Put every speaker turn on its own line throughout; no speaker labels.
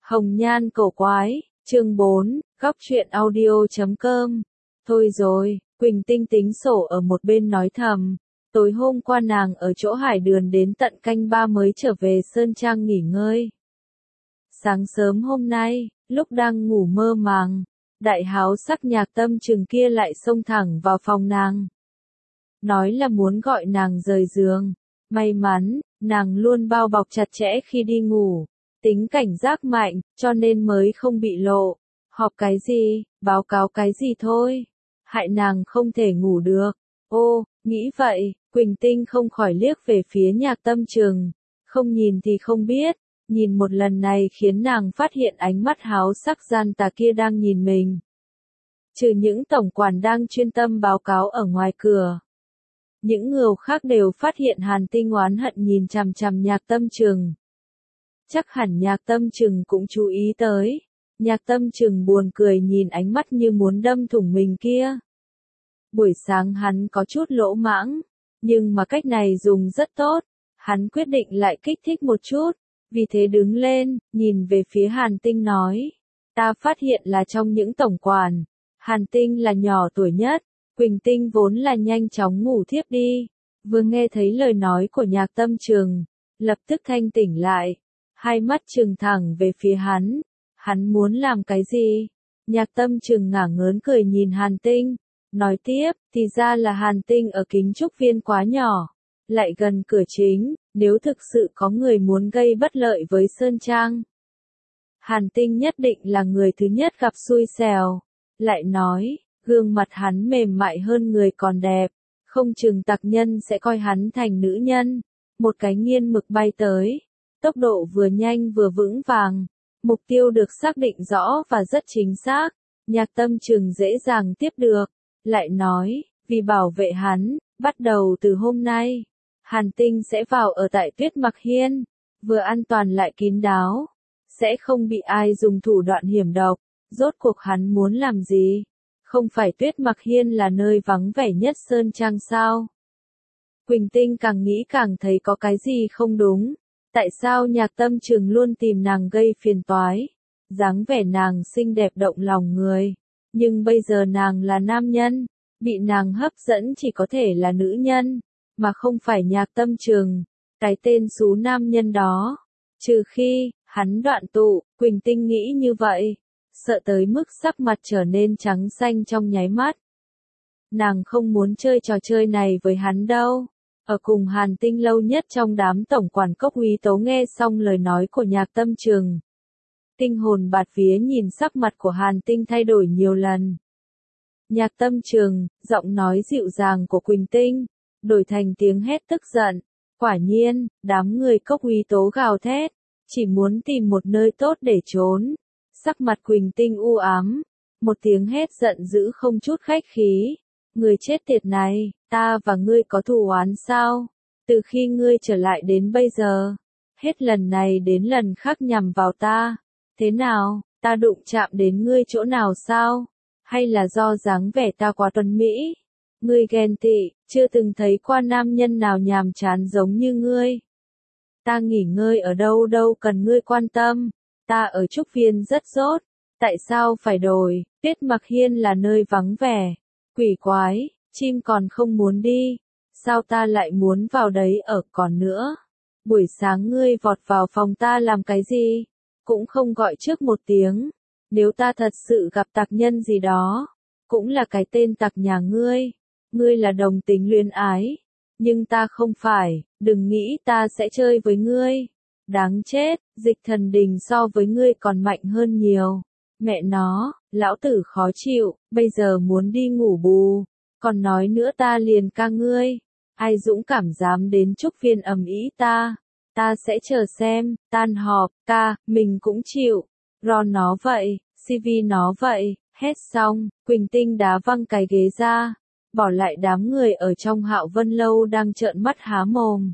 Hồng nhan cổ quái, chương 4, góc truyện audio.com. Thôi rồi, Quỳnh Tinh tính sổ ở một bên nói thầm. Tối hôm qua nàng ở chỗ Hải Đường đến tận canh 3 mới trở về Sơn Trang nghỉ ngơi. Sáng sớm hôm nay, lúc đang ngủ mơ màng, đại háo sắc Nhạc Tâm Trừng kia lại xông thẳng vào phòng nàng. Nói là muốn gọi nàng rời giường. May mắn, nàng luôn bao bọc chặt chẽ khi đi ngủ. Tính cảnh giác mạnh, cho nên mới không bị lộ. Họp cái gì, báo cáo cái gì thôi. Hại nàng không thể ngủ được. Ô, nghĩ vậy, Quỳnh Tinh không khỏi liếc về phía Nhạc Tâm Trừng. Không nhìn thì không biết, nhìn một lần này khiến nàng phát hiện ánh mắt háo sắc gian tà kia đang nhìn mình. Trừ những tổng quản đang chuyên tâm báo cáo ở ngoài cửa. Những người khác đều phát hiện Hàn Tinh oán hận nhìn chằm chằm Nhạc Tâm Trừng. Chắc hẳn Nhạc Tâm Trừng cũng chú ý tới. Nhạc Tâm Trừng buồn cười nhìn ánh mắt như muốn đâm thủng mình kia. Buổi sáng hắn có chút lỗ mãng, nhưng mà cách này dùng rất tốt. Hắn quyết định lại kích thích một chút, vì thế đứng lên, nhìn về phía Hàn Tinh nói. Ta phát hiện là trong những tổng quản, Hàn Tinh là nhỏ tuổi nhất. Quỳnh Tinh vốn là nhanh chóng ngủ thiếp đi, vừa nghe thấy lời nói của Nhạc Tâm Trừng, lập tức thanh tỉnh lại, hai mắt trừng thẳng về phía hắn. Hắn muốn làm cái gì? Nhạc Tâm Trừng ngả ngớn cười nhìn Hàn Tinh, nói tiếp, thì ra là Hàn Tinh ở Kính Trúc Viên quá nhỏ, lại gần cửa chính, nếu thực sự có người muốn gây bất lợi với Sơn Trang. Hàn Tinh nhất định là người thứ nhất gặp xui xẻo, lại nói. Gương mặt hắn mềm mại hơn người còn đẹp, không chừng tặc nhân sẽ coi hắn thành nữ nhân. Một cái nghiên mực bay tới, tốc độ vừa nhanh vừa vững vàng, mục tiêu được xác định rõ và rất chính xác. Nhạc Tâm Trừng dễ dàng tiếp được, lại nói, vì bảo vệ hắn, bắt đầu từ hôm nay, Hàn Tinh sẽ vào ở tại Tuyết Mặc Hiên, vừa an toàn lại kín đáo, sẽ không bị ai dùng thủ đoạn hiểm độc. Rốt cuộc hắn muốn làm gì? Không phải Tuyết Mặc Hiên là nơi vắng vẻ nhất Sơn Trang sao? Quỳnh Tinh càng nghĩ càng thấy có cái gì không đúng. Tại sao Nhạc Tâm Trừng luôn tìm nàng gây phiền toái? Dáng vẻ nàng xinh đẹp động lòng người. Nhưng bây giờ nàng là nam nhân. Bị nàng hấp dẫn chỉ có thể là nữ nhân. Mà không phải Nhạc Tâm Trừng. Cái tên xú nam nhân đó. Trừ khi, hắn đoạn tụ, Quỳnh Tinh nghĩ như vậy. Sợ tới mức sắc mặt trở nên trắng xanh trong nháy mắt. Nàng không muốn chơi trò chơi này với hắn đâu. Ở cùng Hàn Tinh lâu nhất trong đám tổng quản Cốc Úy Tấu nghe xong lời nói của Nhạc Tâm Trừng. Tinh hồn bạt vía nhìn sắc mặt của Hàn Tinh thay đổi nhiều lần. Nhạc Tâm Trừng, giọng nói dịu dàng của Quỳnh Tinh, đổi thành tiếng hét tức giận. Quả nhiên, đám người Cốc Úy Tố gào thét, chỉ muốn tìm một nơi tốt để trốn. Sắc mặt Quỳnh Tinh u ám, một tiếng hét giận dữ không chút khách khí. Người chết tiệt này, ta và ngươi có thù oán sao? Từ khi ngươi trở lại đến bây giờ, hết lần này đến lần khác nhằm vào ta. Thế nào, ta đụng chạm đến ngươi chỗ nào sao? Hay là do dáng vẻ ta quá tuấn mỹ? Ngươi ghen tị, chưa từng thấy qua nam nhân nào nhàm chán giống như ngươi. Ta nghỉ ngơi ở đâu đâu cần ngươi quan tâm. Ta ở Trúc Viên rất tốt, tại sao phải đổi? Tuyết Mặc Hiên là nơi vắng vẻ, quỷ quái, chim còn không muốn đi, sao ta lại muốn vào đấy ở còn nữa? Buổi sáng ngươi vọt vào phòng ta làm cái gì? Cũng không gọi trước một tiếng, nếu ta thật sự gặp tặc nhân gì đó, cũng là cái tên tặc nhà ngươi là đồng tính luyến ái, nhưng ta không phải, đừng nghĩ ta sẽ chơi với ngươi. Đáng chết, Dịch Thần Đình so với ngươi còn mạnh hơn nhiều. Mẹ nó, lão tử khó chịu, bây giờ muốn đi ngủ bù. Còn nói nữa ta liền ca ngươi. Ai dũng cảm dám đến Trúc Viên ầm ĩ ta. Ta sẽ chờ xem, tan họp, ca, mình cũng chịu. Ron nó vậy, CV nó vậy, hết xong, Quỳnh Tinh đá văng cái ghế ra. Bỏ lại đám người ở trong Hạo Vân Lâu đang trợn mắt há mồm.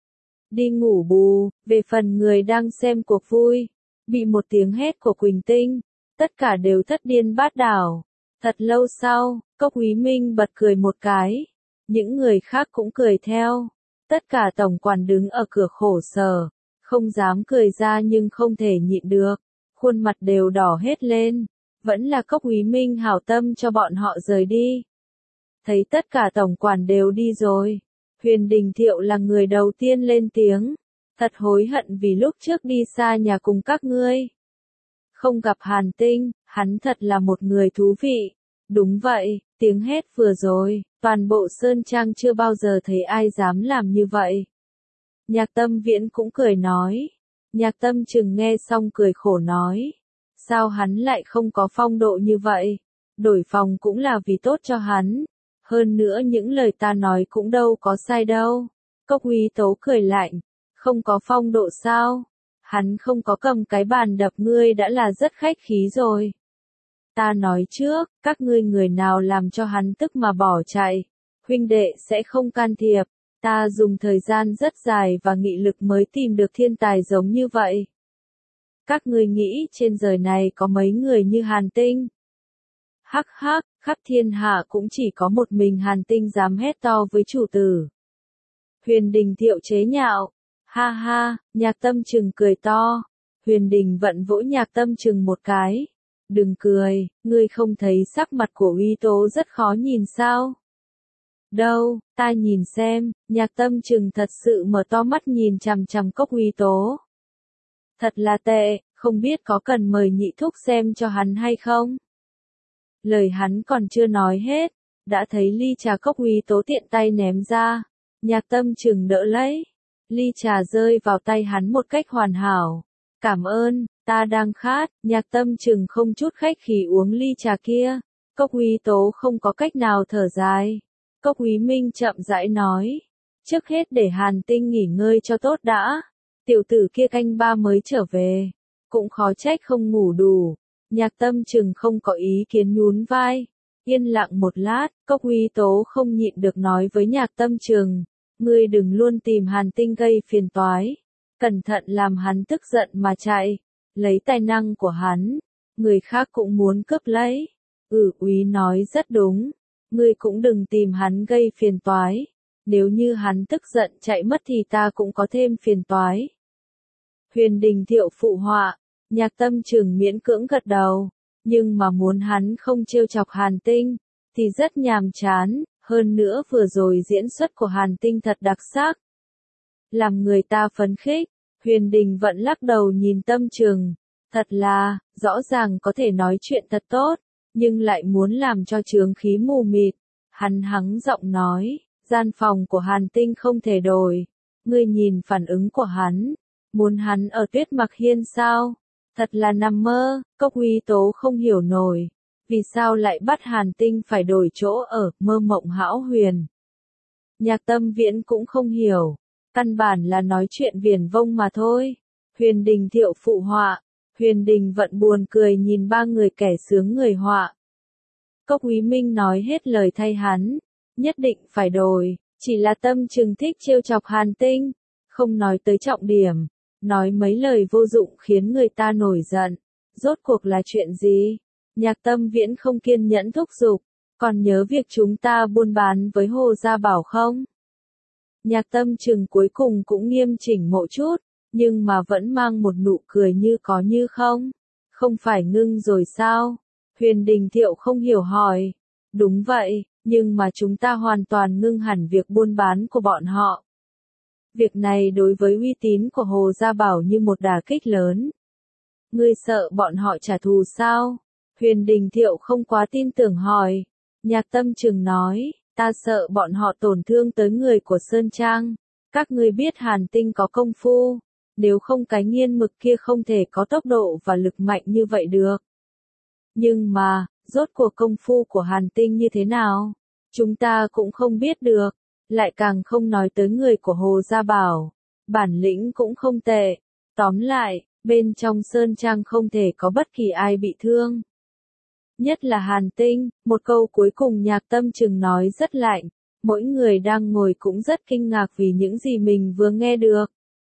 Đi ngủ bù, về phần người đang xem cuộc vui, bị một tiếng hét của Quỳnh Tinh, tất cả đều thất điên bát đảo. Thật lâu sau, Cốc Úy Minh bật cười một cái, những người khác cũng cười theo, tất cả tổng quản đứng ở cửa khổ sở, không dám cười ra nhưng không thể nhịn được, khuôn mặt đều đỏ hết lên. Vẫn là Cốc Úy Minh hảo tâm cho bọn họ rời đi. Thấy tất cả tổng quản đều đi rồi. Huyền Đình Thiệu là người đầu tiên lên tiếng. Thật hối hận vì lúc trước đi xa nhà cùng các ngươi. Không gặp Hàn Tinh, hắn thật là một người thú vị. Đúng vậy, tiếng hét vừa rồi, toàn bộ Sơn Trang chưa bao giờ thấy ai dám làm như vậy. Nhạc Tâm Viễn cũng cười nói. Nhạc Tâm Trừng nghe xong cười khổ nói. Sao hắn lại không có phong độ như vậy? Đổi phòng cũng là vì tốt cho hắn. Hơn nữa những lời ta nói cũng đâu có sai đâu. Cốc Úy Tố cười lạnh. Không có phong độ sao? Hắn không có cầm cái bàn đập ngươi đã là rất khách khí rồi. Ta nói trước, các ngươi người nào làm cho hắn tức mà bỏ chạy. Huynh đệ sẽ không can thiệp. Ta dùng thời gian rất dài và nghị lực mới tìm được thiên tài giống như vậy. Các ngươi nghĩ trên đời này có mấy người như Hàn Tinh? Hắc hắc, khắp thiên hạ cũng chỉ có một mình Hàn Tinh dám hét to với chủ tử. Huyền Đình Thiệu chế nhạo. Ha ha, Nhạc Tâm Trừng cười to. Huyền Đình Vận vỗ Nhạc Tâm Trừng một cái. Đừng cười, ngươi không thấy sắc mặt của Úy Tố rất khó nhìn sao? Đâu, ta nhìn xem. Nhạc Tâm Trừng thật sự mở to mắt nhìn chằm chằm Cốc Úy Tố. Thật là tệ, không biết có cần mời nhị thúc xem cho hắn hay không? Lời hắn còn chưa nói hết, đã thấy ly trà Cốc Úy Tố tiện tay ném ra. Nhạc Tâm Trừng đỡ lấy. Ly trà rơi vào tay hắn một cách hoàn hảo. Cảm ơn, ta đang khát. Nhạc Tâm Trừng không chút khách khí uống ly trà kia. Cốc Úy Tố không có cách nào thở dài. Cốc Úy Minh chậm rãi nói. Trước hết để Hàn Tinh nghỉ ngơi cho tốt đã. Tiểu tử kia canh ba mới trở về. Cũng khó trách không ngủ đủ. Nhạc Tâm Trừng không có ý kiến nhún vai. Yên lặng một lát, Cốc Úy Tố không nhịn được nói với Nhạc Tâm Trừng. Ngươi đừng luôn tìm Hàn Tinh gây phiền toái. Cẩn thận làm hắn tức giận mà chạy. Lấy tài năng của hắn. Người khác cũng muốn cướp lấy. Úy nói rất đúng. Ngươi cũng đừng tìm hắn gây phiền toái. Nếu như hắn tức giận chạy mất thì ta cũng có thêm phiền toái. Huyền Đình Thiệu phụ họa. Nhạc Tâm Trừng miễn cưỡng gật đầu. Nhưng mà muốn hắn không trêu chọc Hàn Tinh, thì rất nhàm chán. Hơn nữa vừa rồi diễn xuất của Hàn Tinh thật đặc sắc. Làm người ta phấn khích. Huyền Đình Vận lắc đầu nhìn Tâm Trừng. Thật là, rõ ràng có thể nói chuyện thật tốt, nhưng lại muốn làm cho chướng khí mù mịt. Hắn hắng giọng nói, gian phòng của Hàn Tinh không thể đổi. Ngươi nhìn phản ứng của hắn. Muốn hắn ở Tuyết Mặc Hiên sao? Thật là nằm mơ. Cốc Úy Tố không hiểu nổi. Vì sao lại bắt Hàn Tinh phải đổi chỗ ở, Mơ Mộng Hão Huyền? Nhạc Tâm Viễn cũng không hiểu. Căn bản là nói chuyện viển vông mà thôi. Huyền Đình Thiệu phụ họa. Huyền Đình Vận buồn cười nhìn ba người kẻ sướng người họa. Cốc Úy Minh nói hết lời thay hắn. Nhất định phải đổi. Chỉ là Tâm Trừng thích trêu chọc Hàn Tinh. Không nói tới trọng điểm. Nói mấy lời vô dụng khiến người ta nổi giận. Rốt cuộc là chuyện gì? Nhạc Tâm Viễn không kiên nhẫn thúc giục. Còn nhớ việc chúng ta buôn bán với Hồ Gia Bảo không? Nhạc Tâm Trừng cuối cùng cũng nghiêm chỉnh một chút, nhưng mà vẫn mang một nụ cười như có như không. Không phải ngưng rồi sao? Huyền Đình Thiệu không hiểu hỏi. Đúng vậy, nhưng mà chúng ta hoàn toàn ngưng hẳn việc buôn bán của bọn họ. Việc này đối với uy tín của Hồ Gia Bảo như một đả kích lớn. Ngươi sợ bọn họ trả thù sao? Huyền Đình Thiệu không quá tin tưởng hỏi. Nhạc Tâm Trừng nói, ta sợ bọn họ tổn thương tới người của Sơn Trang. Các ngươi biết Hàn Tinh có công phu. Nếu không cái nghiên mực kia không thể có tốc độ và lực mạnh như vậy được. Nhưng mà, rốt cuộc công phu của Hàn Tinh như thế nào? Chúng ta cũng không biết được. Lại càng không nói tới người của Hồ Gia Bảo. Bản lĩnh cũng không tệ. Tóm lại, bên trong Sơn Trang không thể có bất kỳ ai bị thương. Nhất là Hàn Tinh, một câu cuối cùng Nhạc Tâm Trừng nói rất lạnh. Mỗi người đang ngồi cũng rất kinh ngạc vì những gì mình vừa nghe được.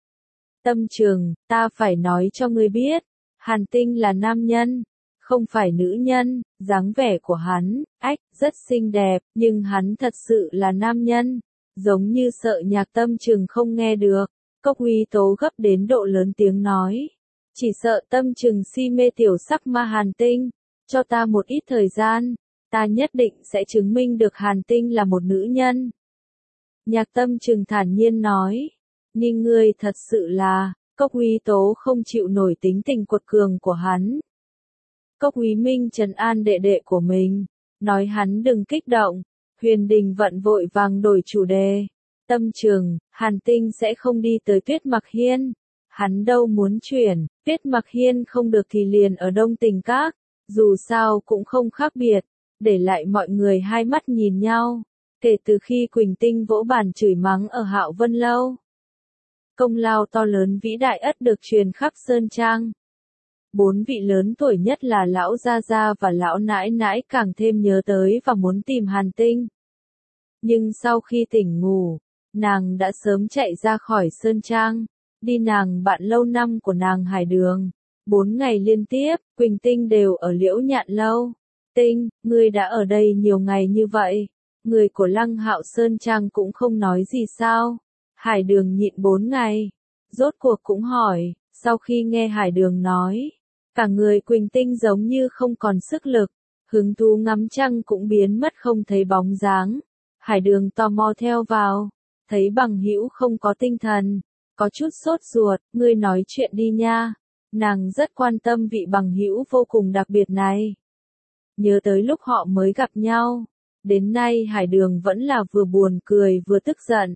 Tâm Trừng, ta phải nói cho ngươi biết. Hàn Tinh là nam nhân, không phải nữ nhân. Dáng vẻ của hắn, rất xinh đẹp, nhưng hắn thật sự là nam nhân. Giống như sợ Nhạc Tâm Trừng không nghe được. Cốc Úy Tố gấp đến độ lớn tiếng nói. Chỉ sợ tâm trừng si mê tiểu sắc ma Hàn Tinh, cho ta một ít thời gian, ta nhất định sẽ chứng minh được Hàn Tinh là một nữ nhân. Nhạc Tâm Trừng thản nhiên nói, nhưng ngươi thật sự là, Cốc Úy Tố không chịu nổi tính tình quật cường của hắn. Cốc Úy Minh trấn an đệ đệ của mình, nói hắn đừng kích động. Huyền Đình Vận vội vàng đổi chủ đề. Tâm Trừng, Hàn Tinh sẽ không đi tới Tuyết Mặc Hiên. Hắn đâu muốn chuyển, Tuyết Mặc Hiên không được thì liền ở Đông Tình Các, dù sao cũng không khác biệt, để lại mọi người hai mắt nhìn nhau. Kể từ khi Quỳnh Tinh vỗ bàn chửi mắng ở Hạo Vân Lâu, công lao to lớn vĩ đại ắt được truyền khắp Sơn Trang. 4 vị lớn tuổi nhất là lão gia gia và lão nãi nãi càng thêm nhớ tới và muốn tìm Hàn Tinh. Nhưng sau khi tỉnh ngủ, nàng đã sớm chạy ra khỏi Sơn Trang, đi nàng bạn lâu năm của nàng Hải Đường. 4 ngày liên tiếp, Quỳnh Tinh đều ở Liễu Nhạn Lâu. Tinh, ngươi đã ở đây nhiều ngày như vậy, người của Lăng Hạo Sơn Trang cũng không nói gì sao? Hải Đường nhịn 4 ngày, rốt cuộc cũng hỏi, sau khi nghe Hải Đường nói, cả người Quỳnh Tinh giống như không còn sức lực, hứng thú ngắm trăng cũng biến mất không thấy bóng dáng. Hải Đường tò mò theo vào, thấy bằng hữu không có tinh thần, có chút sốt ruột, ngươi nói chuyện đi nha. Nàng rất quan tâm vị bằng hữu vô cùng đặc biệt này. Nhớ tới lúc họ mới gặp nhau, đến nay Hải Đường vẫn là vừa buồn cười vừa tức giận.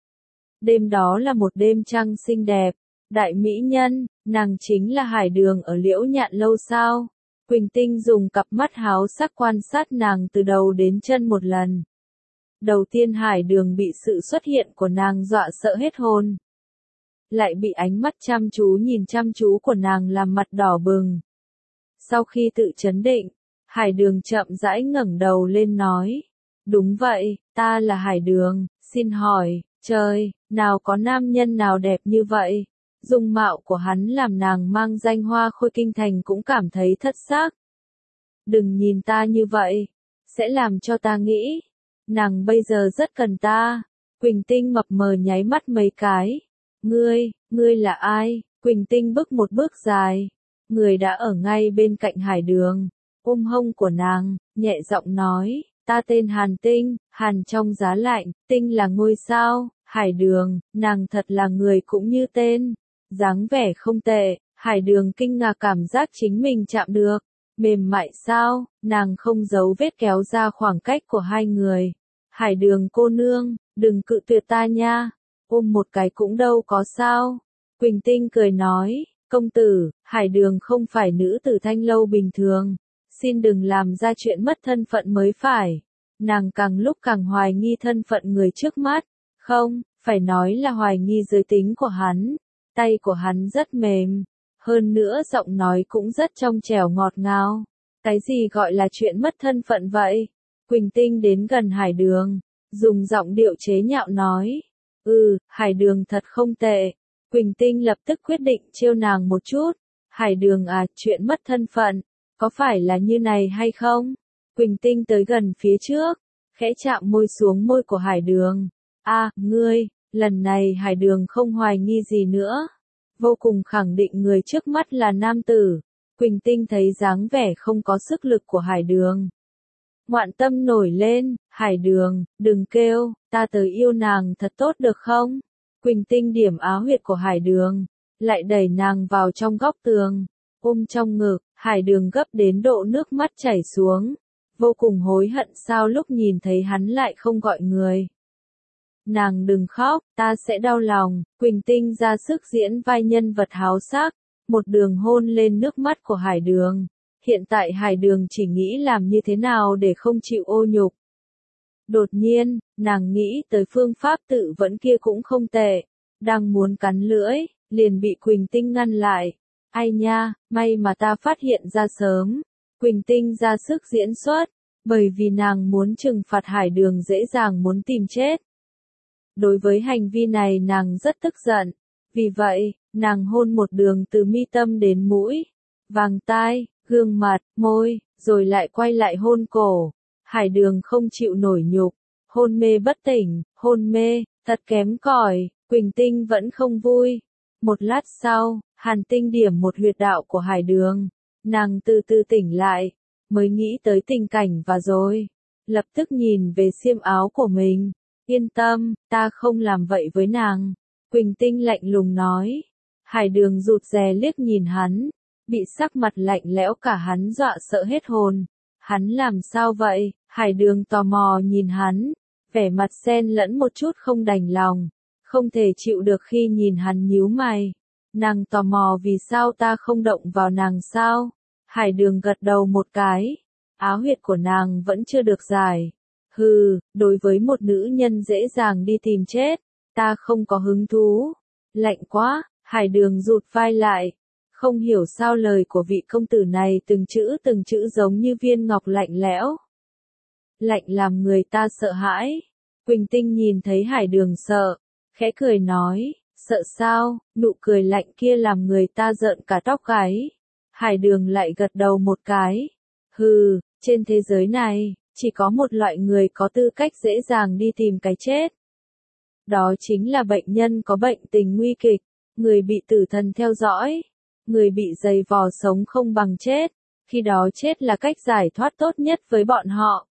Đêm đó là một đêm trăng xinh đẹp, đại mỹ nhân, nàng chính là Hải Đường ở Liễu Nhạn Lâu sao? Quỳnh Tinh dùng cặp mắt háo sắc quan sát nàng từ đầu đến chân một lần. Đầu tiên Hải Đường bị sự xuất hiện của nàng dọa sợ hết hồn. Lại bị ánh mắt chăm chú của nàng làm mặt đỏ bừng. Sau khi tự trấn định, Hải Đường chậm rãi ngẩng đầu lên nói, đúng vậy, ta là Hải Đường, xin hỏi, trời, nào có nam nhân nào đẹp như vậy? Dung mạo của hắn làm nàng mang danh Hoa Khôi Kinh Thành cũng cảm thấy thất sắc. Đừng nhìn ta như vậy, sẽ làm cho ta nghĩ, nàng bây giờ rất cần ta. Quỳnh Tinh mập mờ nháy mắt mấy cái. Ngươi là ai? Quỳnh Tinh bước một bước dài. Người đã ở ngay bên cạnh Hải Đường, ôm hông của nàng, nhẹ giọng nói, ta tên Hàn Tinh, Hàn trong giá lạnh, Tinh là ngôi sao. Hải Đường, nàng thật là người cũng như tên, dáng vẻ không tệ. Hải Đường kinh ngạc cảm giác chính mình chạm được, mềm mại sao? Nàng không giấu vết kéo ra khoảng cách của hai người. Hải Đường cô nương, đừng cự tuyệt ta nha, ôm một cái cũng đâu có sao. Quỳnh Tinh cười nói, công tử, Hải Đường không phải nữ tử Thanh Lâu bình thường, xin đừng làm ra chuyện mất thân phận mới phải. Nàng càng lúc càng hoài nghi thân phận người trước mắt, không, phải nói là hoài nghi giới tính của hắn. Tay của hắn rất mềm, hơn nữa giọng nói cũng rất trong trẻo ngọt ngào. Cái gì gọi là chuyện mất thân phận vậy? Quỳnh Tinh đến gần Hải Đường, dùng giọng điệu chế nhạo nói, Hải Đường thật không tệ. Quỳnh Tinh lập tức quyết định trêu nàng một chút. Hải Đường à, chuyện mất thân phận, có phải là như này hay không? Quỳnh Tinh tới gần phía trước, khẽ chạm môi xuống môi của Hải Đường. Ngươi, lần này Hải Đường không hoài nghi gì nữa. Vô cùng khẳng định người trước mắt là nam tử. Quỳnh Tinh thấy dáng vẻ không có sức lực của Hải Đường, ngoạn tâm nổi lên, Hải Đường, đừng kêu, ta tới yêu nàng thật tốt được không? Quỳnh Tinh điểm áo huyệt của Hải Đường, lại đẩy nàng vào trong góc tường, ôm trong ngực. Hải Đường gấp đến độ nước mắt chảy xuống, vô cùng hối hận sao lúc nhìn thấy hắn lại không gọi người. Nàng đừng khóc, ta sẽ đau lòng. Quỳnh Tinh ra sức diễn vai nhân vật háo sắc, một đường hôn lên nước mắt của Hải Đường. Hiện tại Hải Đường chỉ nghĩ làm như thế nào để không chịu ô nhục. Đột nhiên, nàng nghĩ tới phương pháp tự vẫn kia cũng không tệ, đang muốn cắn lưỡi, liền bị Quỳnh Tinh ngăn lại. Ai nha, may mà ta phát hiện ra sớm. Quỳnh Tinh ra sức diễn xuất, bởi vì nàng muốn trừng phạt Hải Đường dễ dàng muốn tìm chết. Đối với hành vi này nàng rất tức giận, vì vậy, nàng hôn một đường từ mi tâm đến mũi, vàng tai, gương mặt, môi, rồi lại quay lại hôn cổ. Hải Đường không chịu nổi nhục, hôn mê bất tỉnh, hôn mê, thật kém cỏi. Quỳnh Tinh vẫn không vui. Một lát sau, Hàn Tinh điểm một huyệt đạo của Hải Đường. Nàng từ từ tỉnh lại, mới nghĩ tới tình cảnh và rồi. Lập tức nhìn về xiêm áo của mình. Yên tâm, ta không làm vậy với nàng. Quỳnh Tinh lạnh lùng nói. Hải Đường rụt rè liếc nhìn hắn. Bị sắc mặt lạnh lẽo cả hắn dọa sợ hết hồn. Hắn làm sao vậy? Hải Đường tò mò nhìn hắn. Vẻ mặt xen lẫn một chút không đành lòng. Không thể chịu được khi nhìn hắn nhíu mày. Nàng tò mò vì sao ta không động vào nàng sao? Hải Đường gật đầu một cái. Áo huyệt của nàng vẫn chưa được giải. Hừ, đối với một nữ nhân dễ dàng đi tìm chết, ta không có hứng thú. Lạnh quá, Hải Đường rụt vai lại. Không hiểu sao lời của vị công tử này từng chữ giống như viên ngọc lạnh lẽo. Lạnh làm người ta sợ hãi. Quỳnh Tinh nhìn thấy Hải Đường sợ, khẽ cười nói, sợ sao? Nụ cười lạnh kia làm người ta rợn cả tóc gáy. Hải Đường lại gật đầu một cái. Hừ, trên thế giới này, chỉ có một loại người có tư cách dễ dàng đi tìm cái chết. Đó chính là bệnh nhân có bệnh tình nguy kịch, người bị tử thần theo dõi, người bị giày vò sống không bằng chết, khi đó chết là cách giải thoát tốt nhất với bọn họ.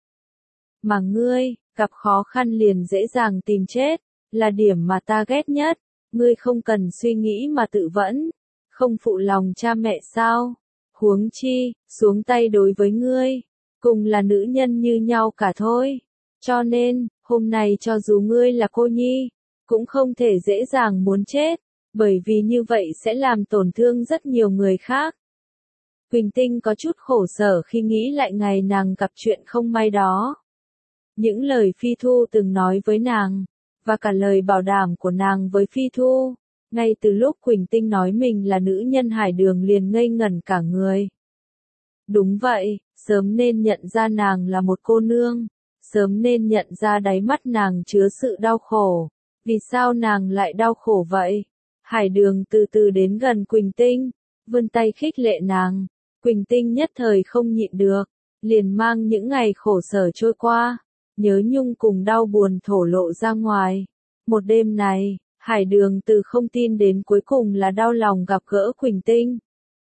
Mà ngươi, gặp khó khăn liền dễ dàng tìm chết, là điểm mà ta ghét nhất, ngươi không cần suy nghĩ mà tự vẫn, không phụ lòng cha mẹ sao, huống chi, xuống tay đối với ngươi, cùng là nữ nhân như nhau cả thôi, cho nên, hôm nay cho dù ngươi là cô nhi, cũng không thể dễ dàng muốn chết, bởi vì như vậy sẽ làm tổn thương rất nhiều người khác. Quỳnh Tinh có chút khổ sở khi nghĩ lại ngày nàng gặp chuyện không may đó. Những lời Phi Thu từng nói với nàng, và cả lời bảo đảm của nàng với Phi Thu, ngay từ lúc Quỳnh Tinh nói mình là nữ nhân Hải Đường liền ngây ngẩn cả người. Đúng vậy, sớm nên nhận ra nàng là một cô nương, sớm nên nhận ra đáy mắt nàng chứa sự đau khổ. Vì sao nàng lại đau khổ vậy? Hải Đường từ từ đến gần Quỳnh Tinh, vươn tay khích lệ nàng. Quỳnh Tinh nhất thời không nhịn được, liền mang những ngày khổ sở trôi qua, nhớ nhung cùng đau buồn thổ lộ ra ngoài. Một đêm này, Hải Đường từ không tin đến cuối cùng là đau lòng gặp gỡ Quỳnh Tinh.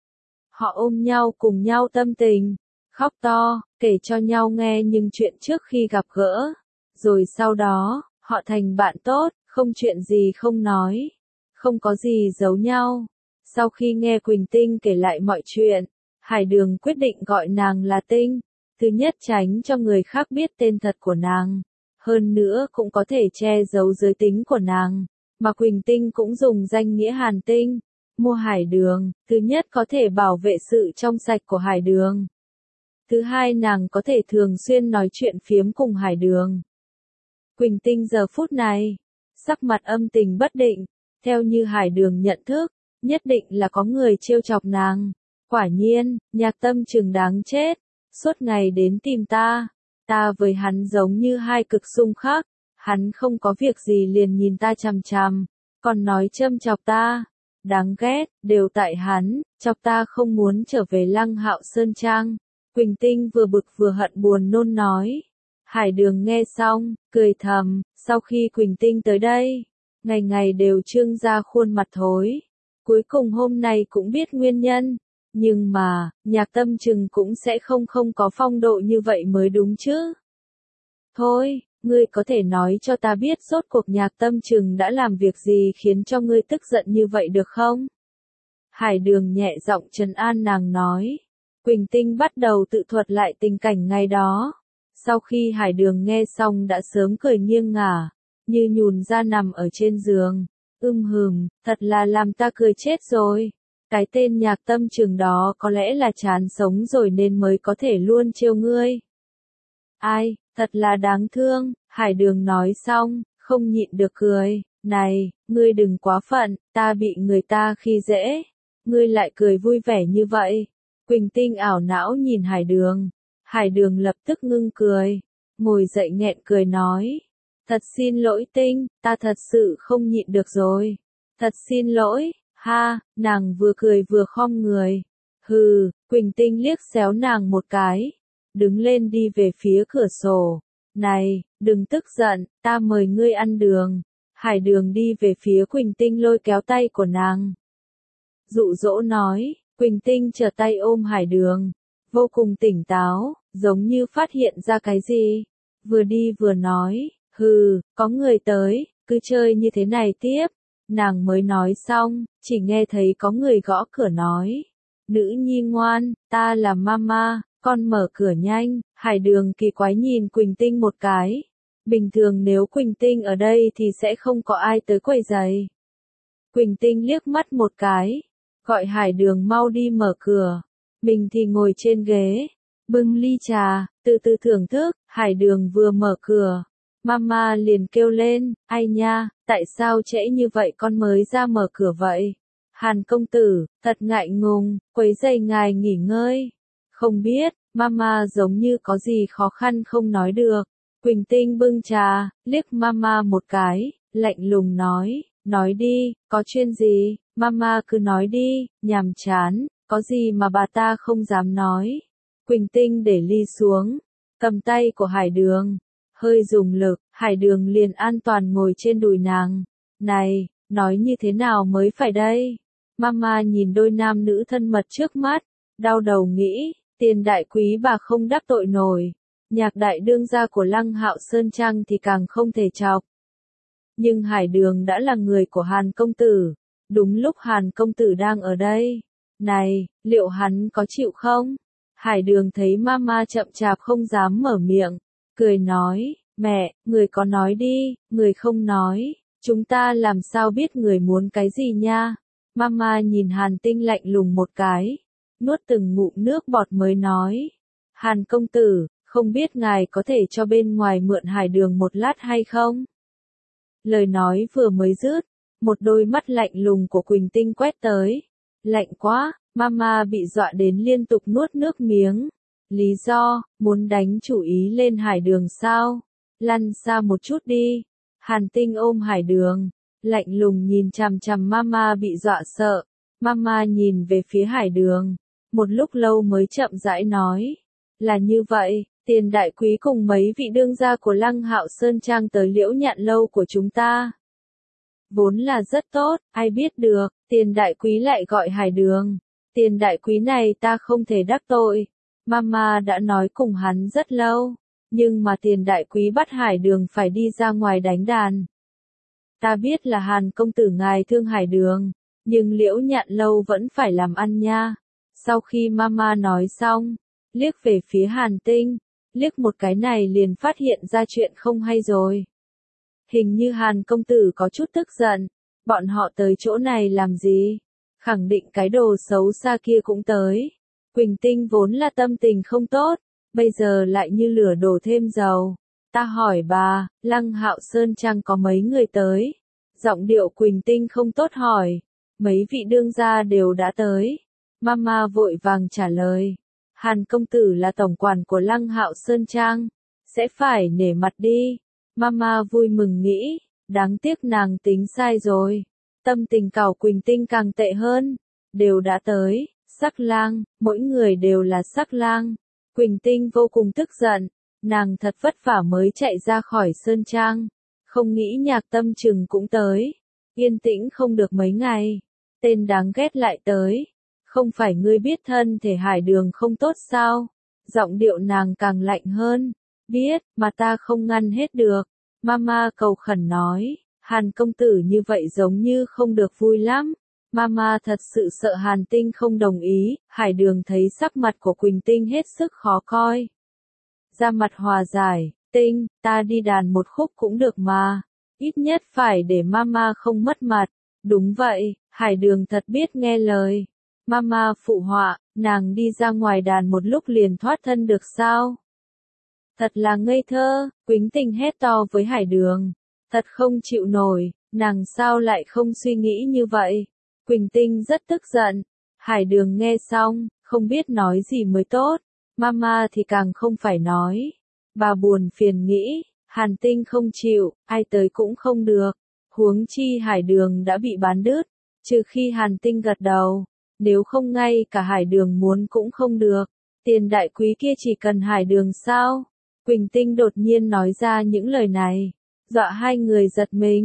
Họ ôm nhau cùng nhau tâm tình, khóc to, kể cho nhau nghe những chuyện trước khi gặp gỡ. Rồi sau đó, họ thành bạn tốt, không chuyện gì không nói, không có gì giấu nhau. Sau khi nghe Quỳnh Tinh kể lại mọi chuyện, Hải Đường quyết định gọi nàng là Tinh. Thứ nhất tránh cho người khác biết tên thật của nàng. Hơn nữa cũng có thể che giấu giới tính của nàng. Mà Quỳnh Tinh cũng dùng danh nghĩa Hàn Tinh. Mua Hải Đường, thứ nhất có thể bảo vệ sự trong sạch của Hải Đường. Thứ hai nàng có thể thường xuyên nói chuyện phiếm cùng Hải Đường. Quỳnh Tinh giờ phút này, sắc mặt âm tình bất định, theo như Hải Đường nhận thức, nhất định là có người trêu chọc nàng. Quả nhiên, Nhạc Tâm Trừng đáng chết, suốt ngày đến tìm ta. Ta với hắn giống như hai cực xung khắc, hắn không có việc gì liền nhìn ta chằm chằm, còn nói châm chọc ta. Đáng ghét, đều tại hắn, chọc ta không muốn trở về Lăng Hạo Sơn Trang. Quỳnh Tinh vừa bực vừa hận buồn nôn nói. Hải Đường nghe xong, cười thầm, sau khi Quỳnh Tinh tới đây, ngày ngày đều trương ra khuôn mặt thối. Cuối cùng hôm nay cũng biết nguyên nhân. Nhưng mà, Nhạc Tâm Trừng cũng sẽ không có phong độ như vậy mới đúng chứ. Thôi, ngươi có thể nói cho ta biết rốt cuộc Nhạc Tâm Trừng đã làm việc gì khiến cho ngươi tức giận như vậy được không? Hải Đường nhẹ giọng trấn an nàng nói. Quỳnh Tinh bắt đầu tự thuật lại tình cảnh ngày đó. Sau khi Hải Đường nghe xong đã sớm cười nghiêng ngả, như nhùn ra nằm ở trên giường. Thật là làm ta cười chết rồi. Cái tên Nhạc Tâm Trừng đó có lẽ là chán sống rồi nên mới có thể luôn trêu ngươi. Ai, thật là đáng thương, Hải Đường nói xong, không nhịn được cười. Này, ngươi đừng quá phận, ta bị người ta khi dễ. Ngươi lại cười vui vẻ như vậy. Quỳnh Tinh ảo não nhìn Hải Đường. Hải Đường lập tức ngưng cười. Ngồi dậy nghẹn cười nói. Thật xin lỗi Tinh, ta thật sự không nhịn được rồi. Thật xin lỗi. Ha, nàng vừa cười vừa khom người. Hừ, Quỳnh Tinh liếc xéo nàng một cái. Đứng lên đi về phía cửa sổ. Này, đừng tức giận, ta mời ngươi ăn đường. Hải Đường đi về phía Quỳnh Tinh lôi kéo tay của nàng. Dụ dỗ nói, Quỳnh Tinh trở tay ôm Hải Đường, vô cùng tỉnh táo, giống như phát hiện ra cái gì. Vừa đi vừa nói, hừ, có người tới, cứ chơi như thế này tiếp. Nàng mới nói xong, chỉ nghe thấy có người gõ cửa nói. Nữ nhi ngoan, ta là mama, con mở cửa nhanh. Hải Đường kỳ quái nhìn Quỳnh Tinh một cái. Bình thường nếu Quỳnh Tinh ở đây thì sẽ không có ai tới quấy rầy. Quỳnh Tinh liếc mắt một cái, gọi Hải Đường mau đi mở cửa. Mình thì ngồi trên ghế, bưng ly trà, từ từ thưởng thức. Hải Đường vừa mở cửa, mama liền kêu lên, ai nha, tại sao trễ như vậy con mới ra mở cửa vậy? Hàn công tử, thật ngại ngùng, quấy rầy ngài nghỉ ngơi. Không biết, mama giống như có gì khó khăn không nói được. Quỳnh Tinh bưng trà, liếc mama một cái, lạnh lùng nói đi, có chuyện gì, mama cứ nói đi, nhàm chán, có gì mà bà ta không dám nói. Quỳnh Tinh để ly xuống, cầm tay của Hải Đường, hơi dùng lực, Hải Đường liền an toàn ngồi trên đùi nàng. Này, nói như thế nào mới phải đây? Mama nhìn đôi nam nữ thân mật trước mắt, đau đầu nghĩ, tiền đại quý bà không đắc tội nổi. Nhạc đại đương gia của Lăng Hạo Sơn Trang thì càng không thể chọc. Nhưng Hải Đường đã là người của Hàn công tử, đúng lúc Hàn công tử đang ở đây. Này, liệu hắn có chịu không? Hải Đường thấy mama chậm chạp không dám mở miệng, cười nói, mẹ, người có nói đi, người không nói, chúng ta làm sao biết người muốn cái gì nha? Mama nhìn Hàn Tinh lạnh lùng một cái, nuốt từng ngụm nước bọt mới nói, Hàn công tử, không biết ngài có thể cho bên ngoài mượn Hải Đường một lát hay không? Lời nói vừa mới dứt, một đôi mắt lạnh lùng của Quỳnh Tinh quét tới. Lạnh quá, mama bị dọa đến liên tục nuốt nước miếng. Lý do, muốn đánh chủ ý lên Hải Đường sao? Lăn xa một chút đi. Hàn Tinh ôm Hải Đường, lạnh lùng nhìn chằm chằm mama bị dọa sợ. Mama nhìn về phía Hải Đường, một lúc lâu mới chậm rãi nói. Là như vậy, tiền đại quý cùng mấy vị đương gia của Lăng Hạo Sơn Trang tới Liễu Nhạn lâu của chúng ta. Vốn là rất tốt, ai biết được, tiền đại quý lại gọi Hải Đường. Tiền đại quý này ta không thể đắc tội. Mama đã nói cùng hắn rất lâu, nhưng mà tiền đại quý bắt Hải Đường phải đi ra ngoài đánh đàn. Ta biết là Hàn công tử ngài thương Hải Đường, nhưng Liễu Nhạn lâu vẫn phải làm ăn nha. Sau khi mama nói xong, liếc về phía Hàn Tinh, liếc một cái này liền phát hiện ra chuyện không hay rồi. Hình như Hàn công tử có chút tức giận, bọn họ tới chỗ này làm gì? Khẳng định cái đồ xấu xa kia cũng tới. Quỳnh Tinh vốn là tâm tình không tốt, bây giờ lại như lửa đổ thêm dầu. Ta hỏi bà, Lăng Hạo Sơn Trang có mấy người tới? Giọng điệu Quỳnh Tinh không tốt hỏi. Mấy vị đương gia đều đã tới. Mama vội vàng trả lời. Hàn công tử là tổng quản của Lăng Hạo Sơn Trang, sẽ phải nể mặt đi. Mama vui mừng nghĩ, đáng tiếc nàng tính sai rồi. Tâm tình cào Quỳnh Tinh càng tệ hơn. Đều đã tới, sắc lang, mỗi người đều là sắc lang. Quỳnh Tinh vô cùng tức giận, nàng thật vất vả mới chạy ra khỏi Sơn Trang. Không nghĩ Nhạc Tâm Trừng cũng tới. Yên tĩnh không được mấy ngày. Tên đáng ghét lại tới. Không phải ngươi biết thân thể Hải Đường không tốt sao? Giọng điệu nàng càng lạnh hơn. Biết, mà ta không ngăn hết được. Mama cầu khẩn nói, Hàn công tử như vậy giống như không được vui lắm. Mama thật sự sợ Hàn Tinh không đồng ý. Hải Đường thấy sắc mặt của Quỳnh Tinh hết sức khó coi. Ra mặt hòa giải, Tinh, ta đi đàn một khúc cũng được mà. Ít nhất phải để mama không mất mặt. Đúng vậy, Hải Đường thật biết nghe lời. Mama phụ họa, nàng đi ra ngoài đàn một lúc liền thoát thân được sao? Thật là ngây thơ, Quỳnh Tinh hét to với Hải Đường. Thật không chịu nổi, nàng sao lại không suy nghĩ như vậy? Quỳnh Tinh rất tức giận. Hải Đường nghe xong, không biết nói gì mới tốt. Mama thì càng không phải nói. Bà buồn phiền nghĩ, Hàn Tinh không chịu, ai tới cũng không được. Huống chi Hải Đường đã bị bán đứt, trừ khi Hàn Tinh gật đầu. Nếu không ngay cả Hải Đường muốn cũng không được. Tiền đại quý kia chỉ cần Hải Đường sao? Quỳnh Tinh đột nhiên nói ra những lời này, dọa hai người giật mình.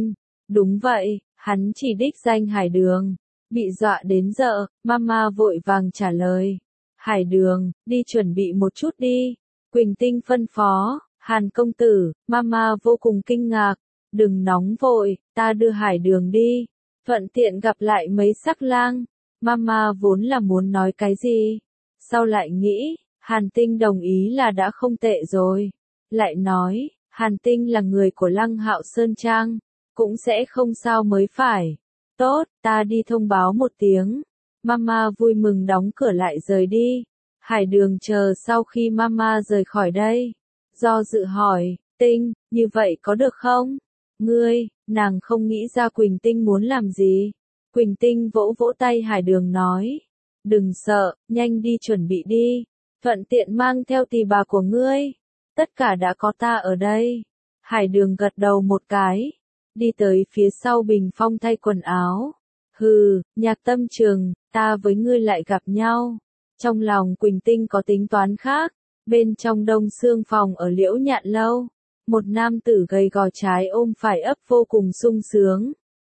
Đúng vậy, hắn chỉ đích danh Hải Đường. Bị dọa đến dợ, Mama vội vàng trả lời. Hải Đường, đi chuẩn bị một chút đi. Quỳnh Tinh phân phó, Hàn công tử, Mama vô cùng kinh ngạc. Đừng nóng vội, ta đưa Hải Đường đi. Thuận tiện gặp lại mấy sắc lang. Mama vốn là muốn nói cái gì. Sau lại nghĩ, Hàn Tinh đồng ý là đã không tệ rồi. Lại nói, Hàn Tinh là người của Lăng Hạo Sơn Trang. Cũng sẽ không sao mới phải. Tốt, ta đi thông báo một tiếng. Mama vui mừng đóng cửa lại rời đi. Hải Đường chờ sau khi Mama rời khỏi đây. Do dự hỏi, Tinh, như vậy có được không? Ngươi, nàng không nghĩ ra Quỳnh Tinh muốn làm gì. Quỳnh Tinh vỗ vỗ tay Hải Đường nói. Đừng sợ, nhanh đi chuẩn bị đi. Thuận tiện mang theo tỳ bà của ngươi. Tất cả đã có ta ở đây. Hải Đường gật đầu một cái. Đi tới phía sau bình phong thay quần áo. Hừ, Nhạc Tâm Trừng, ta với ngươi lại gặp nhau. Trong lòng Quỳnh Tinh có tính toán khác. Bên trong đông xương phòng ở Liễu Nhạn Lâu, một nam tử gầy gò trái ôm phải ấp vô cùng sung sướng.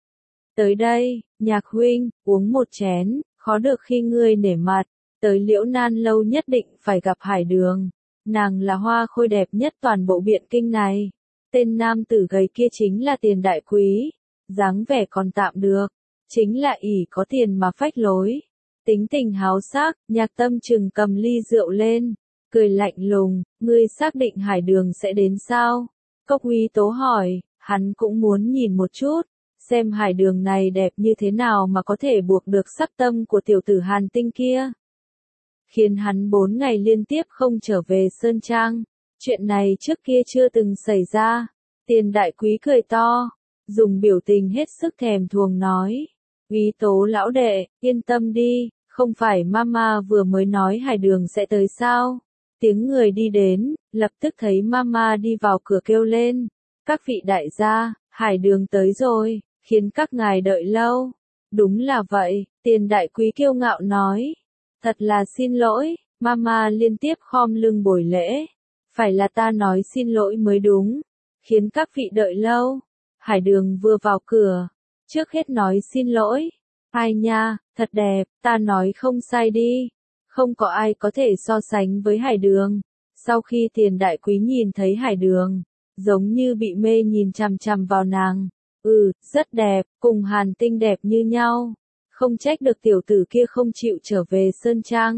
Tới đây, Nhạc huynh, uống một chén, khó được khi ngươi nể mặt. Tới Liễu Nan Lâu nhất định phải gặp Hải Đường. Nàng là hoa khôi đẹp nhất toàn bộ Biện Kinh này. Tên nam tử gầy kia chính là Tiền Đại Quý. Dáng vẻ còn tạm được. Chính là ỷ có tiền mà phách lối. Tính tình háo sắc, Nhạc Tâm Trừng cầm ly rượu lên. Cười lạnh lùng, ngươi xác định Hải Đường sẽ đến sao? Cốc Uy Tố hỏi, hắn cũng muốn nhìn một chút. Xem Hải Đường này đẹp như thế nào mà có thể buộc được sắc tâm của tiểu tử Hàn Tinh kia. Khiến hắn 4 ngày liên tiếp không trở về Sơn Trang. Chuyện này trước kia chưa từng xảy ra. Tiền Đại Quý cười to, dùng biểu tình hết sức thèm thuồng nói. Uy Tố lão đệ, yên tâm đi, không phải Mama vừa mới nói Hải Đường sẽ tới sao? Tiếng người đi đến, lập tức thấy Mama đi vào cửa kêu lên. Các vị đại gia, Hải Đường tới rồi, khiến các ngài đợi lâu. Đúng là vậy, Tiền Đại Quý kiêu ngạo nói. Thật là xin lỗi, Mama liên tiếp khom lưng bồi lễ. Phải là ta nói xin lỗi mới đúng, khiến các vị đợi lâu. Hải Đường vừa vào cửa, trước hết nói xin lỗi. Ai nha, thật đẹp, ta nói không sai đi. Không có ai có thể so sánh với Hải Đường. Sau khi Tiền Đại Quý nhìn thấy Hải Đường, giống như bị mê nhìn chằm chằm vào nàng. Rất đẹp, cùng Hàn Tinh đẹp như nhau. Không trách được tiểu tử kia không chịu trở về Sơn Trang.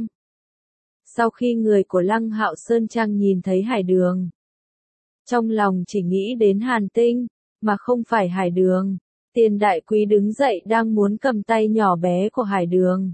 Sau khi người của Lăng Hạo Sơn Trang nhìn thấy Hải Đường, trong lòng chỉ nghĩ đến Hàn Tinh, mà không phải Hải Đường. Tiền Đại Quý đứng dậy đang muốn cầm tay nhỏ bé của Hải Đường.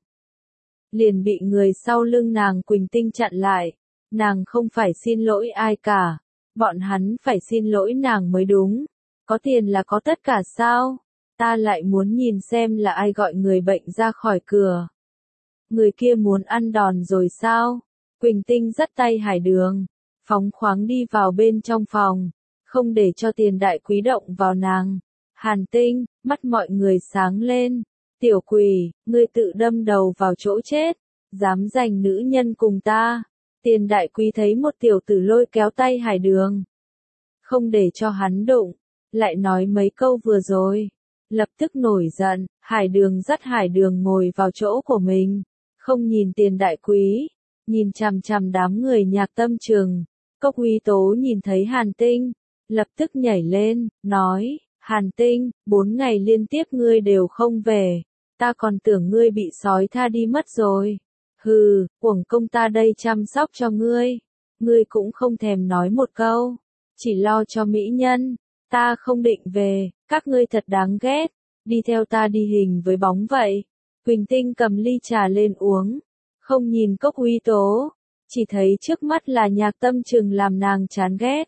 Liền bị người sau lưng nàng Quỳnh Tinh chặn lại. Nàng không phải xin lỗi ai cả. Bọn hắn phải xin lỗi nàng mới đúng. Có tiền là có tất cả sao? Ta lại muốn nhìn xem là ai gọi người bệnh ra khỏi cửa. Người kia muốn ăn đòn rồi sao? Quỳnh Tinh dắt tay Hải Đường, phóng khoáng đi vào bên trong phòng, không để cho Tiền Đại Quý động vào nàng. Hàn Tinh, mắt mọi người sáng lên. Tiểu quỷ, ngươi tự đâm đầu vào chỗ chết, dám giành nữ nhân cùng ta. Tiền Đại Quý thấy một tiểu tử lôi kéo tay Hải Đường, không để cho hắn đụng, lại nói mấy câu vừa rồi. Lập tức nổi giận, Hải Đường dắt Hải Đường ngồi vào chỗ của mình, không nhìn Tiền Đại Quý, nhìn chằm chằm đám người Nhạc Tâm Trừng. Cốc Uy Tố nhìn thấy Hàn Tinh, lập tức nhảy lên, nói, Hàn Tinh, 4 ngày liên tiếp ngươi đều không về, ta còn tưởng ngươi bị sói tha đi mất rồi. Hừ, uổng công ta đây chăm sóc cho ngươi, ngươi cũng không thèm nói một câu, chỉ lo cho mỹ nhân, ta không định về, các ngươi thật đáng ghét, đi theo ta đi hình với bóng vậy. Quỳnh Tinh cầm ly trà lên uống, không nhìn Cốc Uy Tố, chỉ thấy trước mắt là Nhạc Tâm Trừng làm nàng chán ghét.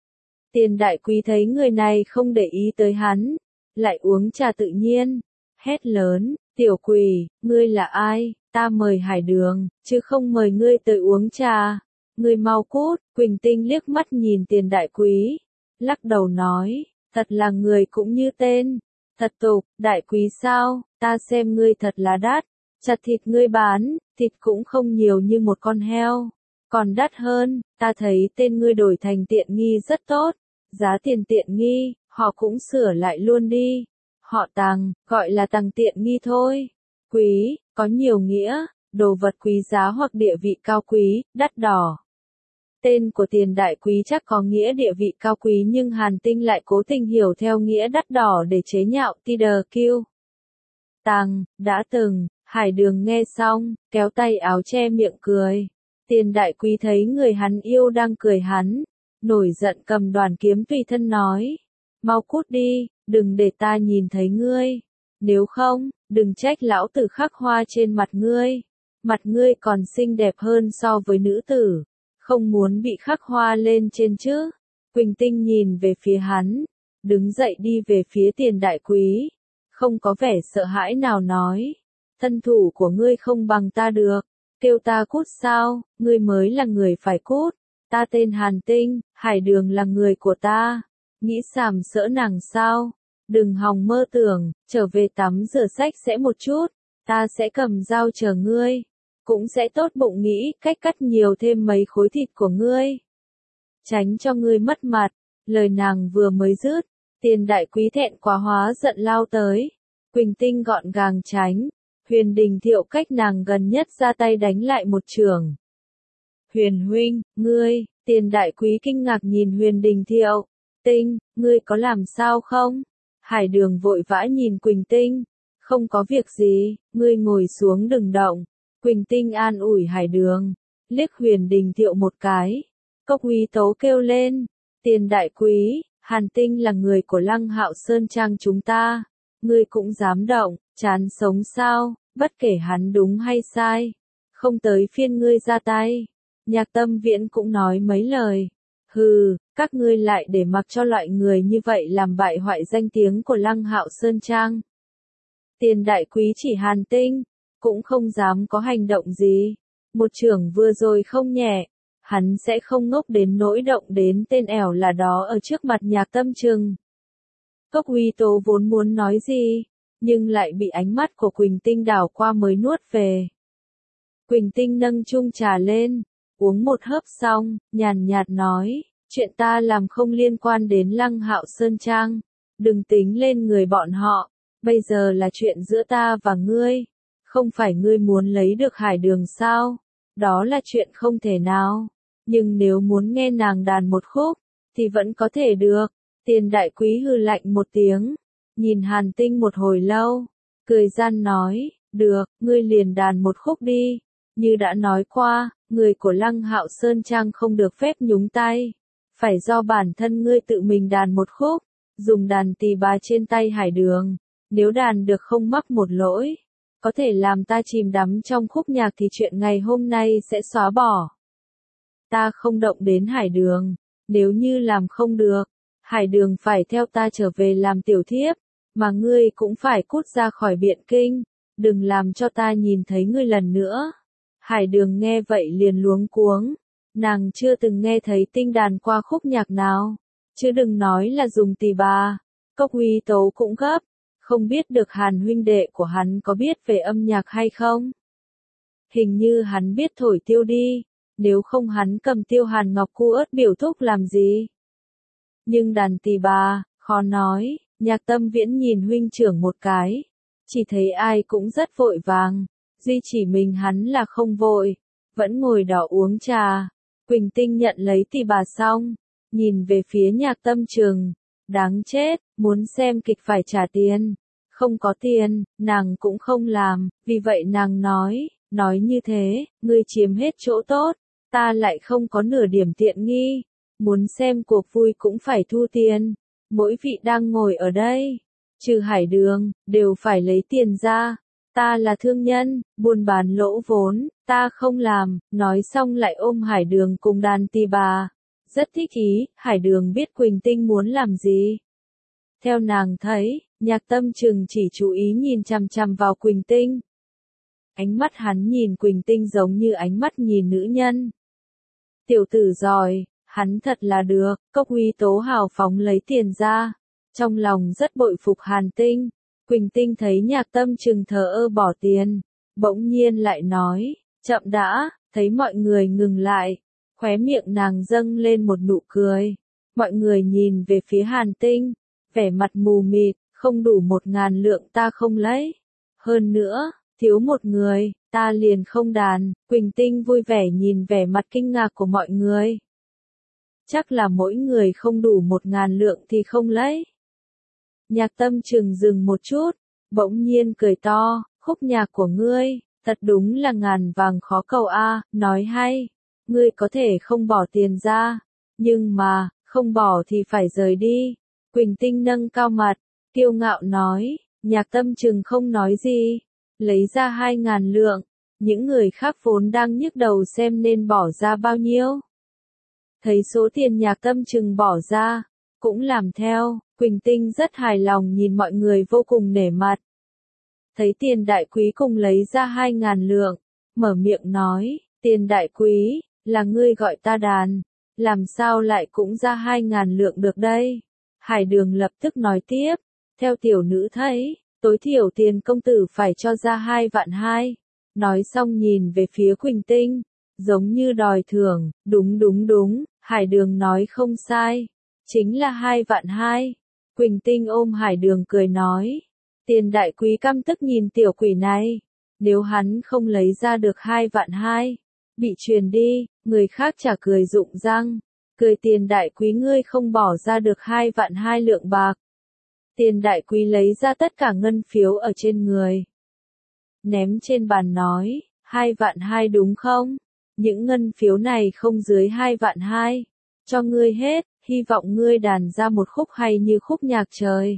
Tiền Đại Quý thấy người này không để ý tới hắn, lại uống trà tự nhiên, hét lớn, tiểu quỷ, ngươi là ai, ta mời Hải Đường, chứ không mời ngươi tới uống trà, ngươi mau cút. Quỳnh Tinh liếc mắt nhìn Tiền Đại Quý, lắc đầu nói, thật là người cũng như tên, thật tục. Đại Quý sao, ta xem ngươi thật là đắt, chặt thịt ngươi bán, thịt cũng không nhiều như một con heo, còn đắt hơn, ta thấy tên ngươi đổi thành tiện nghi rất tốt, giá tiền tiện nghi, họ cũng sửa lại luôn đi. Họ Tằng, gọi là Tằng tiện nghi thôi. Quý, có nhiều nghĩa, đồ vật quý giá hoặc địa vị cao quý, đắt đỏ. Tên của Tiền Đại Quý chắc có nghĩa địa vị cao quý nhưng Hàn Tinh lại cố tình hiểu theo nghĩa đắt đỏ để chế nhạo TDQ. Tằng, đã từng, Hải Đường nghe xong, kéo tay áo che miệng cười. Tiền Đại Quý thấy người hắn yêu đang cười hắn, nổi giận cầm đoàn kiếm tùy thân nói. Mau cút đi, đừng để ta nhìn thấy ngươi. Nếu không, đừng trách lão tử khắc hoa trên mặt ngươi. Mặt ngươi còn xinh đẹp hơn so với nữ tử. Không muốn bị khắc hoa lên trên chứ. Quỳnh Tinh nhìn về phía hắn, đứng dậy đi về phía Tiền Đại Quý. Không có vẻ sợ hãi nào nói. Thân thủ của ngươi không bằng ta được. Kêu ta cút sao, ngươi mới là người phải cút. Ta tên Hàn Tinh, Hải Đường là người của ta. Nghĩ sàm sỡ nàng sao? Đừng hòng mơ tưởng, trở về tắm rửa sạch sẽ một chút. Ta sẽ cầm dao chờ ngươi. Cũng sẽ tốt bụng nghĩ cách cắt nhiều thêm mấy khối thịt của ngươi. Tránh cho ngươi mất mặt. Lời nàng vừa mới dứt, Tiền Đại Quý thẹn quá hóa giận lao tới. Quỳnh Tinh gọn gàng tránh. Huyền Đình Thiệu cách nàng gần nhất ra tay đánh lại một chưởng. Huyền huynh, ngươi, Tiền Đại Quý kinh ngạc nhìn Huyền Đình Thiệu. Tinh, ngươi có làm sao không? Hải Đường vội vã nhìn Quỳnh Tinh. Không có việc gì, ngươi ngồi xuống đừng động. Quỳnh Tinh an ủi Hải Đường. Liếc Huyền Đình Thiệu một cái. Cốc Uy Tấu kêu lên. Tiền Đại Quý, Hàn Tinh là người của Lăng Hạo Sơn Trang chúng ta. Ngươi cũng dám động, chán sống sao, bất kể hắn đúng hay sai. Không tới phiên ngươi ra tay. Nhạc Tâm Viễn cũng nói mấy lời. Hừ, các ngươi lại để mặc cho loại người như vậy làm bại hoại danh tiếng của Lăng Hạo Sơn Trang. Tiền Đại Quý chỉ Hàn Tinh, cũng không dám có hành động gì. Một chưởng vừa rồi không nhẹ, hắn sẽ không ngốc đến nỗi động đến tên ẻo là đó ở trước mặt Nhạc Tâm Trừng. Cốc Uy Tố vốn muốn nói gì, nhưng lại bị ánh mắt của Quỳnh Tinh đảo qua mới nuốt về. Quỳnh Tinh nâng chung trà lên, uống một hớp xong, nhàn nhạt nói, chuyện ta làm không liên quan đến Lăng Hạo Sơn Trang, đừng tính lên người bọn họ, bây giờ là chuyện giữa ta và ngươi, không phải ngươi muốn lấy được Hải Đường sao, đó là chuyện không thể nào, nhưng nếu muốn nghe nàng đàn một khúc, thì vẫn có thể được. Tiền Đại Quý hừ lạnh một tiếng, nhìn Hàn Tinh một hồi lâu, cười gian nói, được, ngươi liền đàn một khúc đi, như đã nói qua, người của Lăng Hạo Sơn Trang không được phép nhúng tay, phải do bản thân ngươi tự mình đàn một khúc, dùng đàn tỳ bà trên tay Hải Đường, nếu đàn được không mắc một lỗi, có thể làm ta chìm đắm trong khúc nhạc thì chuyện ngày hôm nay sẽ xóa bỏ. Ta không động đến Hải Đường, nếu như làm không được, Hải Đường phải theo ta trở về làm tiểu thiếp, mà ngươi cũng phải cút ra khỏi Biện Kinh, đừng làm cho ta nhìn thấy ngươi lần nữa. Hải Đường nghe vậy liền luống cuống, nàng chưa từng nghe thấy Tinh đàn qua khúc nhạc nào, chứ đừng nói là dùng tỳ bà. Cốc Uy Tố cũng gấp, không biết được Hàn huynh đệ của hắn có biết về âm nhạc hay không? Hình như hắn biết thổi tiêu đi, nếu không hắn cầm tiêu Hàn Ngọc Cu ớt biểu thúc làm gì? Nhưng đàn tỳ bà, khó nói. Nhạc Tâm Viễn nhìn huynh trưởng một cái, chỉ thấy ai cũng rất vội vàng, duy chỉ mình hắn là không vội, vẫn ngồi đó uống trà. Quỳnh Tinh nhận lấy tỳ bà xong, nhìn về phía Nhạc Tâm Trừng, đáng chết, muốn xem kịch phải trả tiền, không có tiền, nàng cũng không làm, vì vậy nàng nói như thế, ngươi chiếm hết chỗ tốt, ta lại không có nửa điểm tiện nghi, muốn xem cuộc vui cũng phải thu tiền. Mỗi vị đang ngồi ở đây, trừ Hải Đường, đều phải lấy tiền ra. Ta là thương nhân, buôn bán lỗ vốn, ta không làm, nói xong lại ôm Hải Đường cùng đàn tỳ bà. Rất thích ý, Hải Đường biết Quỳnh Tinh muốn làm gì. Theo nàng thấy, Nhạc Tâm Trừng chỉ chú ý nhìn chằm chằm vào Quỳnh Tinh. Ánh mắt hắn nhìn Quỳnh Tinh giống như ánh mắt nhìn nữ nhân. Tiểu tử giỏi. Hắn thật là được, Cốc Uy Tố hào phóng lấy tiền ra. Trong lòng rất bội phục Hàn Tinh. Quỳnh Tinh thấy Nhạc Tâm Trừng thờ ơ bỏ tiền. Bỗng nhiên lại nói, chậm đã, thấy mọi người ngừng lại. Khóe miệng nàng dâng lên một nụ cười. Mọi người nhìn về phía Hàn Tinh. Vẻ mặt mù mịt, không đủ 1.000 lượng ta không lấy. Hơn nữa, thiếu một người, ta liền không đàn. Quỳnh Tinh vui vẻ nhìn vẻ mặt kinh ngạc của mọi người. Chắc là mỗi người không đủ 1.000 lượng thì không lấy. Nhạc Tâm Trừng dừng một chút, bỗng nhiên cười to, khúc nhạc của ngươi, thật đúng là ngàn vàng khó cầu a, nói hay, ngươi có thể không bỏ tiền ra, nhưng mà, không bỏ thì phải rời đi. Quỳnh Tinh nâng cao mặt, kiêu ngạo nói, Nhạc Tâm Trừng không nói gì, lấy ra 2.000 lượng, những người khác vốn đang nhức đầu xem nên bỏ ra bao nhiêu. Thấy số tiền Nhạc Tâm Trừng bỏ ra, cũng làm theo, Quỳnh Tinh rất hài lòng nhìn mọi người vô cùng nể mặt. Thấy Tiền Đại Quý cùng lấy ra 2.000 lượng, mở miệng nói, Tiền Đại Quý, là ngươi gọi ta đàn, làm sao lại cũng ra 2.000 lượng được đây? Hải Đường lập tức nói tiếp, theo tiểu nữ thấy, tối thiểu tiền công tử phải cho ra 2.200.000. Nói xong nhìn về phía Quỳnh Tinh, giống như đòi thưởng, đúng, Hải Đường nói không sai, chính là 2.200.000. Quỳnh Tinh ôm Hải Đường cười nói, Tiền Đại Quý căm tức nhìn tiểu quỷ này, nếu hắn không lấy ra được 2.200.000, bị truyền đi, người khác chả cười rụng răng, cười Tiền Đại Quý ngươi không bỏ ra được 2.200.000 lượng bạc. Tiền Đại Quý lấy ra tất cả ngân phiếu ở trên người, ném trên bàn nói, 2.200.000 đúng không? Những ngân phiếu này không dưới 2.200.000, cho ngươi hết, hy vọng ngươi đàn ra một khúc hay như khúc nhạc trời.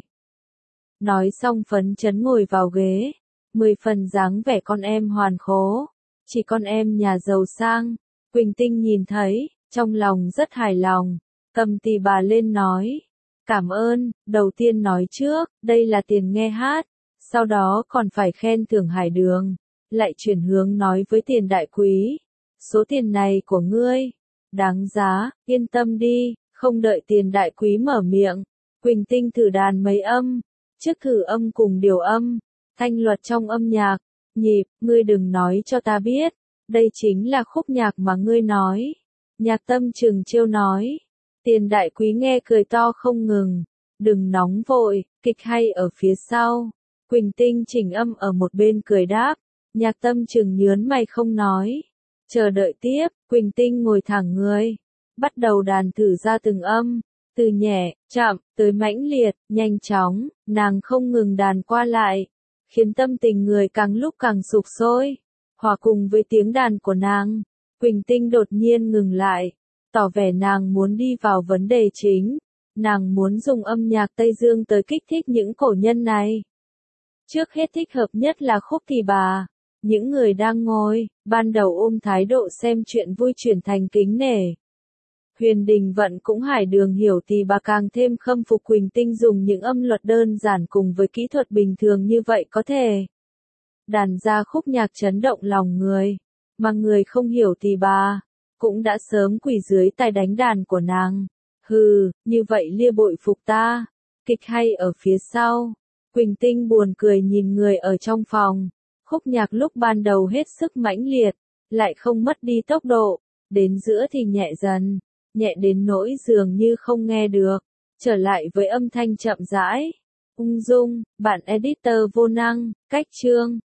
Nói xong phấn chấn ngồi vào ghế, 10 phần dáng vẻ con em hoàn khố, chỉ con em nhà giàu sang. Quỳnh Tinh nhìn thấy, trong lòng rất hài lòng, cầm tỳ bà lên nói, cảm ơn, đầu tiên nói trước, đây là tiền nghe hát, sau đó còn phải khen thưởng Hải Đường, lại chuyển hướng nói với Tiền Đại Quý, số tiền này của ngươi, đáng giá, yên tâm đi. Không đợi Tiền Đại Quý mở miệng, Quỳnh Tinh thử đàn mấy âm, trước thử âm cùng điều âm, thanh luật trong âm nhạc, nhịp, ngươi đừng nói cho ta biết, đây chính là khúc nhạc mà ngươi nói. Nhạc Tâm Trừng trêu nói, Tiền Đại Quý nghe cười to không ngừng, đừng nóng vội, kịch hay ở phía sau. Quỳnh Tinh chỉnh âm ở một bên cười đáp, Nhạc Tâm Trừng nhớn mày không nói, chờ đợi tiếp. Quỳnh Tinh ngồi thẳng người, bắt đầu đàn thử ra từng âm, từ nhẹ, chậm, tới mãnh liệt, nhanh chóng, nàng không ngừng đàn qua lại, khiến tâm tình người càng lúc càng sục sôi. Hòa cùng với tiếng đàn của nàng, Quỳnh Tinh đột nhiên ngừng lại, tỏ vẻ nàng muốn đi vào vấn đề chính, nàng muốn dùng âm nhạc Tây Dương tới kích thích những cổ nhân này. Trước hết thích hợp nhất là khúc Tỳ Bà. Những người đang ngồi, ban đầu ôm thái độ xem chuyện vui chuyển thành kính nể. Huyền Đình Vận cũng Hải Đường hiểu Tỳ Bà càng thêm khâm phục Quỳnh Tinh dùng những âm luật đơn giản cùng với kỹ thuật bình thường như vậy có thể đàn ra khúc nhạc chấn động lòng người, mà người không hiểu Tỳ Bà cũng đã sớm quỳ dưới tài đánh đàn của nàng. Hừ, như vậy lia bội phục ta, kịch hay ở phía sau. Quỳnh Tinh buồn cười nhìn người ở trong phòng. Khúc nhạc lúc ban đầu hết sức mãnh liệt, lại không mất đi tốc độ, đến giữa thì nhẹ dần, nhẹ đến nỗi dường như không nghe được, trở lại với âm thanh chậm rãi, ung dung. Bạn editor vô năng, cách chương